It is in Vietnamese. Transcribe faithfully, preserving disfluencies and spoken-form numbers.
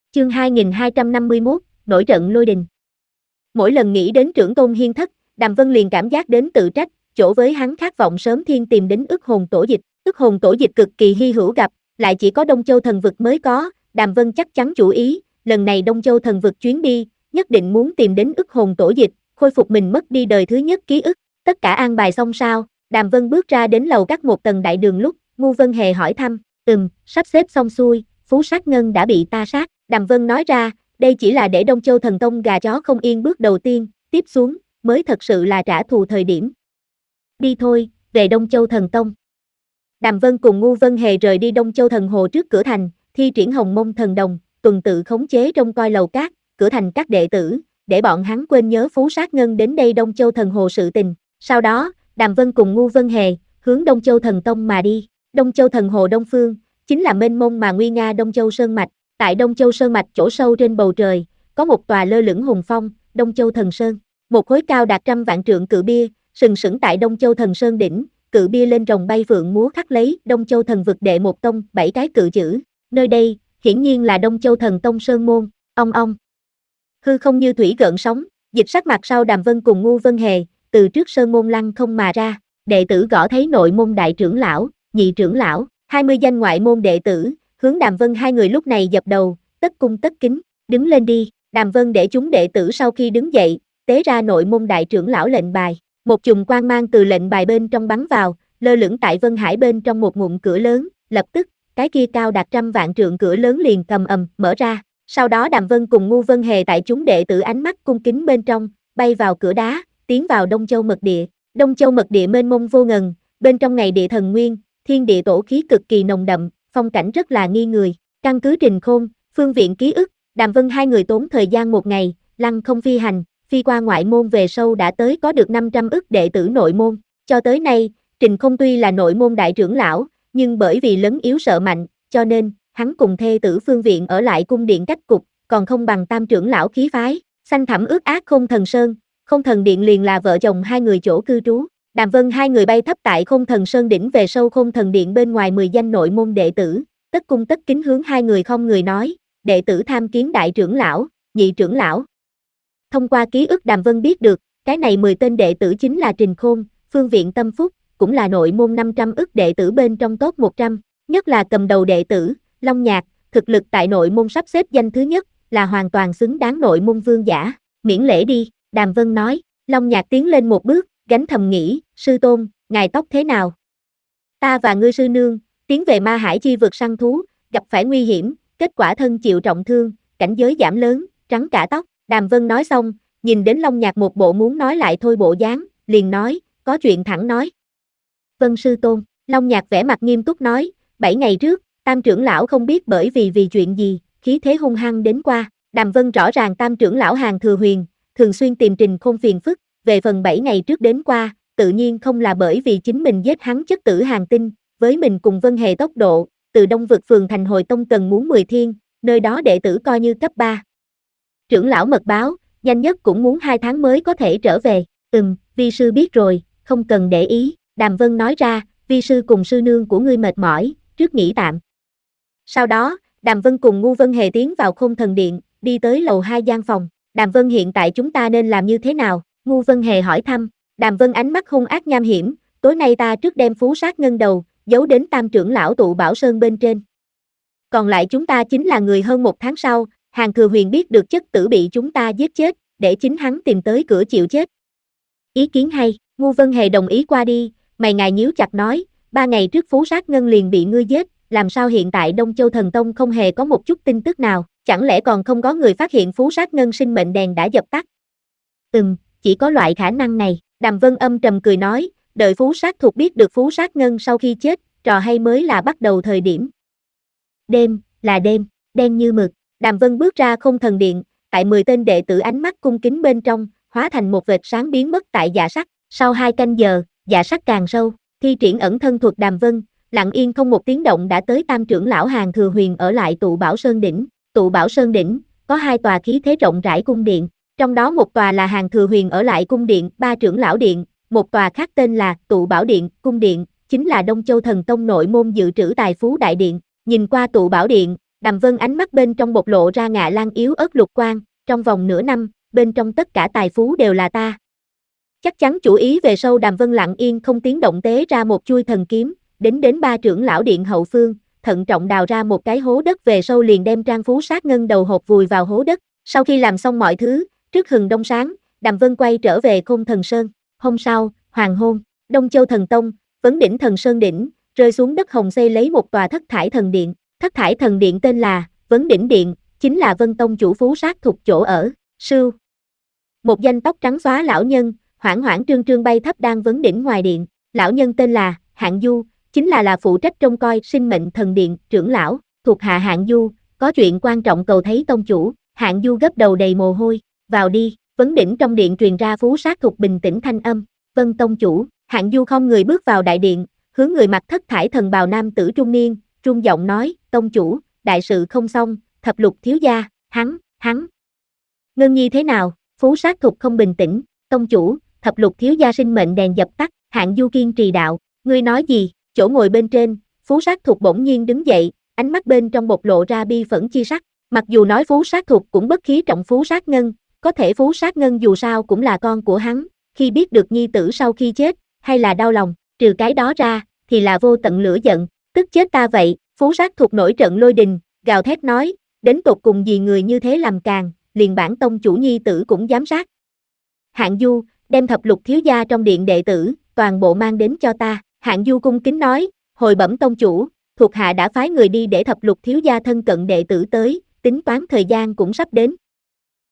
Chương hai nghìn hai trăm năm mươi mốt, nổi trận lôi đình. Mỗi lần nghĩ đến trưởng tôn hiên thất, Đàm Vân liền cảm giác đến tự trách, chỗ với hắn khát vọng sớm thiên tìm đến ức hồn tổ dịch. Ức hồn tổ dịch cực kỳ hy hữu gặp, lại chỉ có Đông Châu thần vực mới có, Đàm Vân chắc chắn chủ ý, lần này Đông Châu thần vực chuyến đi, nhất định muốn tìm đến ức hồn tổ dịch, khôi phục mình mất đi đời thứ nhất ký ức. Tất cả an bài xong sao? Đàm Vân bước ra đến lầu các một tầng đại đường lúc, Ngu Vân Hề hỏi thăm, ừm, sắp xếp xong xuôi, Phú Sát Ngân đã bị ta sát. Đàm Vân nói ra, đây chỉ là để Đông Châu thần tông gà chó không yên bước đầu tiên, tiếp xuống, mới thật sự là trả thù thời điểm. Đi thôi, về Đông Châu thần tông. Đàm Vân cùng Ngu Vân Hề rời đi Đông Châu thần hồ trước cửa thành, thi triển Hồng Mông thần đồng, tuần tự khống chế trông coi lầu cát, cửa thành các đệ tử, để bọn hắn quên nhớ Phú Sát Ngân đến đây Đông Châu thần hồ sự tình. Sau đó, Đàm Vân cùng Ngu Vân Hề, hướng Đông Châu thần tông mà đi. Đông Châu thần hồ đông phương, chính là mênh mông mà nguy nga Đông Châu Sơn Mạch. Tại Đông Châu Sơn Mạch chỗ sâu trên bầu trời, có một tòa lơ lửng hùng phong, Đông Châu Thần Sơn. Một khối cao đạt trăm vạn trượng cự bia, sừng sững tại Đông Châu Thần Sơn đỉnh, cự bia lên rồng bay phượng múa khắc lấy Đông Châu Thần vực đệ một tông, bảy cái cự chữ. Nơi đây, hiển nhiên là Đông Châu Thần Tông Sơn môn, ong ong. Hư không như thủy gợn sóng, dịch sắc mặt sau Đàm Vân cùng Ngu Vân Hề, từ trước sơn môn lăng không mà ra, đệ tử gõ thấy nội môn đại trưởng lão, nhị trưởng lão, hai mươi danh ngoại môn đệ tử, hướng Đàm Vân hai người lúc này dập đầu, tất cung tất kính, đứng lên đi. Đàm Vân để chúng đệ tử sau khi đứng dậy, tế ra nội môn đại trưởng lão lệnh bài, một chùm quang mang từ lệnh bài bên trong bắn vào, lơ lửng tại Vân Hải bên trong một ngụm cửa lớn, lập tức, cái kia cao đạt trăm vạn trượng cửa lớn liền cầm ầm mở ra. Sau đó Đàm Vân cùng Ngu Vân Hề tại chúng đệ tử ánh mắt cung kính bên trong, bay vào cửa đá, tiến vào Đông Châu mật địa. Đông Châu mật địa mênh mông vô ngần, bên trong ngày địa thần nguyên, thiên địa tổ khí cực kỳ nồng đậm, phong cảnh rất là nghi người. Căn cứ Trình Khôn, Phương Viện ký ức, Đàm Vân hai người tốn thời gian một ngày, lăng không phi hành, phi qua ngoại môn về sâu đã tới có được năm trăm ức đệ tử nội môn. Cho tới nay, Trình Khôn tuy là nội môn đại trưởng lão, nhưng bởi vì lấn yếu sợ mạnh, cho nên, hắn cùng thê tử Phương Viện ở lại cung điện cách cục, còn không bằng tam trưởng lão khí phái, xanh thẳm ước ác Không Thần Sơn, Không Thần Điện liền là vợ chồng hai người chỗ cư trú. Đàm Vân hai người bay thấp tại Không Thần Sơn đỉnh về sâu Không Thần Điện bên ngoài mười danh nội môn đệ tử, tất cung tất kính hướng hai người không người nói, đệ tử tham kiến đại trưởng lão, nhị trưởng lão. Thông qua ký ức Đàm Vân biết được, cái này mười tên đệ tử chính là Trình Khôn, Phương Viện Tâm Phúc, cũng là nội môn năm trăm ức đệ tử bên trong top một trăm, nhất là cầm đầu đệ tử, Long Nhạc, thực lực tại nội môn sắp xếp danh thứ nhất, là hoàn toàn xứng đáng nội môn vương giả, miễn lễ đi, Đàm Vân nói. Long Nhạc tiến lên một bước, gánh thầm nghĩ, sư tôn, ngài tóc thế nào? Ta và ngươi sư nương, tiến về ma hải chi vực săn thú, gặp phải nguy hiểm, kết quả thân chịu trọng thương, cảnh giới giảm lớn, trắng cả tóc. Đàm Vân nói xong, nhìn đến Long Nhạc một bộ muốn nói lại thôi bộ dáng, liền nói, có chuyện thẳng nói. Vân sư tôn, Long Nhạc vẻ mặt nghiêm túc nói, bảy ngày trước, tam trưởng lão không biết bởi vì vì chuyện gì, khí thế hung hăng đến qua. Đàm Vân rõ ràng tam trưởng lão Hàn Thừa Huyền, thường xuyên tìm Trình Khôn phiền phức, về phần bảy ngày trước đến qua, tự nhiên không là bởi vì chính mình giết hắn chất tử Hàn Tinh, với mình cùng Vân Hề tốc độ, từ Đông vực phường thành hồi tông cần muốn mười thiên, nơi đó đệ tử coi như cấp ba. Trưởng lão mật báo, nhanh nhất cũng muốn hai tháng mới có thể trở về, ừm, vi sư biết rồi, không cần để ý, Đàm Vân nói ra, vi sư cùng sư nương của ngươi mệt mỏi, trước nghỉ tạm. Sau đó, Đàm Vân cùng Ngu Vân Hề tiến vào Không Thần Điện, đi tới lầu hai gian phòng, Đàm Vân hiện tại chúng ta nên làm như thế nào? Ngu Vân Hề hỏi thăm, Đàm Vân ánh mắt hung ác nham hiểm, tối nay ta trước đem Phú Sát Ngân đầu, giấu đến tam trưởng lão tụ Bảo Sơn bên trên. Còn lại chúng ta chính là người hơn một tháng sau, Hàn Thừa Huyền biết được chất tử bị chúng ta giết chết, để chính hắn tìm tới cửa chịu chết. Ý kiến hay, Ngu Vân Hề đồng ý qua đi, mày ngài nhíu chặt nói, ba ngày trước Phú Sát Ngân liền bị ngươi giết, làm sao hiện tại Đông Châu Thần Tông không hề có một chút tin tức nào, chẳng lẽ còn không có người phát hiện Phú Sát Ngân sinh mệnh đèn đã dập tắt? Ừm, chỉ có loại khả năng này, Đàm Vân âm trầm cười nói, đợi Phú Sát thuộc biết được Phú Sát Ngân sau khi chết, trò hay mới là bắt đầu thời điểm. Đêm, là đêm, đen như mực, Đàm Vân bước ra Không Thần Điện, tại mười tên đệ tử ánh mắt cung kính bên trong, hóa thành một vệt sáng biến mất tại dạ sắc, sau hai canh giờ, dạ sắc càng sâu, thi triển ẩn thân thuật Đàm Vân, lặng yên không một tiếng động đã tới tam trưởng lão Hàn Thừa Huyền ở lại tụ Bảo Sơn đỉnh. Tụ Bảo Sơn đỉnh, có hai tòa khí thế rộng rãi cung điện, trong đó một tòa là Hàn Thừa Huyền ở lại cung điện, ba trưởng lão điện, một tòa khác tên là Tụ Bảo Điện, cung điện, chính là Đông Châu Thần Tông nội môn dự trữ tài phú đại điện. Nhìn qua Tụ Bảo Điện, Đàm Vân ánh mắt bên trong bộc lộ ra ngạ lan yếu ớt lục quang, trong vòng nửa năm, bên trong tất cả tài phú đều là ta. Chắc chắn chủ ý về sau Đàm Vân lặng yên không tiếng động tế ra một chuôi thần kiếm, đến đến ba trưởng lão điện hậu phương, thận trọng đào ra một cái hố đất về sau liền đem Trang Phú Sát Ngân đầu hộp vùi vào hố đất. Sau khi làm xong mọi thứ, trước hừng đông sáng, Đàm Vân quay trở về Khôn Thần Sơn. Hôm sau, hoàng hôn, Đông Châu Thần Tông, vấn đỉnh Thần Sơn đỉnh, rơi xuống đất hồng xây lấy một tòa thất thải thần điện. Thất thải thần điện tên là Vấn Đỉnh Điện, chính là Vân Tông chủ Phú Sát thuộc chỗ ở. Sưu. Một danh tóc trắng xóa lão nhân, hoảng hoảng trương trương bay thấp đang vấn đỉnh ngoài điện. Lão nhân tên là Hạng Du, chính là là phụ trách trông coi sinh mệnh thần điện trưởng lão, thuộc hạ Hạng Du, có chuyện quan trọng cầu thấy tông chủ. Hạng Du gấp đầu đầy mồ hôi, vào đi. Vấn đỉnh trong điện truyền ra Phú Sát thuộc bình tĩnh thanh âm. Vân tông chủ. Hạng Du không người bước vào đại điện, hướng người mặc thất thải thần bào nam tử trung niên, trung giọng nói, tông chủ, đại sự không xong, thập lục thiếu gia, hắn, hắn. Ngân Nhi thế nào? Phú Sát thuộc không bình tĩnh, tông chủ, thập lục thiếu gia sinh mệnh đèn dập tắt. Hạng Du kiên trì đạo, ngươi nói gì? Chỗ ngồi bên trên, Phú Sát thuộc bỗng nhiên đứng dậy, ánh mắt bên trong bộc lộ ra bi phẫn chi sắc. Mặc dù nói Phú Sát thuộc cũng bất khí trọng Phú Sát Ngân, có thể Phú Sát Ngân dù sao cũng là con của hắn, khi biết được nhi tử sau khi chết, hay là đau lòng, trừ cái đó ra, thì là vô tận lửa giận, tức chết ta vậy. Phú Sát thuộc nổi trận lôi đình, gào thét nói, đến tột cùng gì người như thế làm càng, liền bản tông chủ nhi tử cũng dám sát. Hạng Du, đem thập lục thiếu gia trong điện đệ tử, toàn bộ mang đến cho ta. Hạng Du cung kính nói, hồi bẩm tông chủ, thuộc hạ đã phái người đi để thập lục thiếu gia thân cận đệ tử tới, tính toán thời gian cũng sắp đến,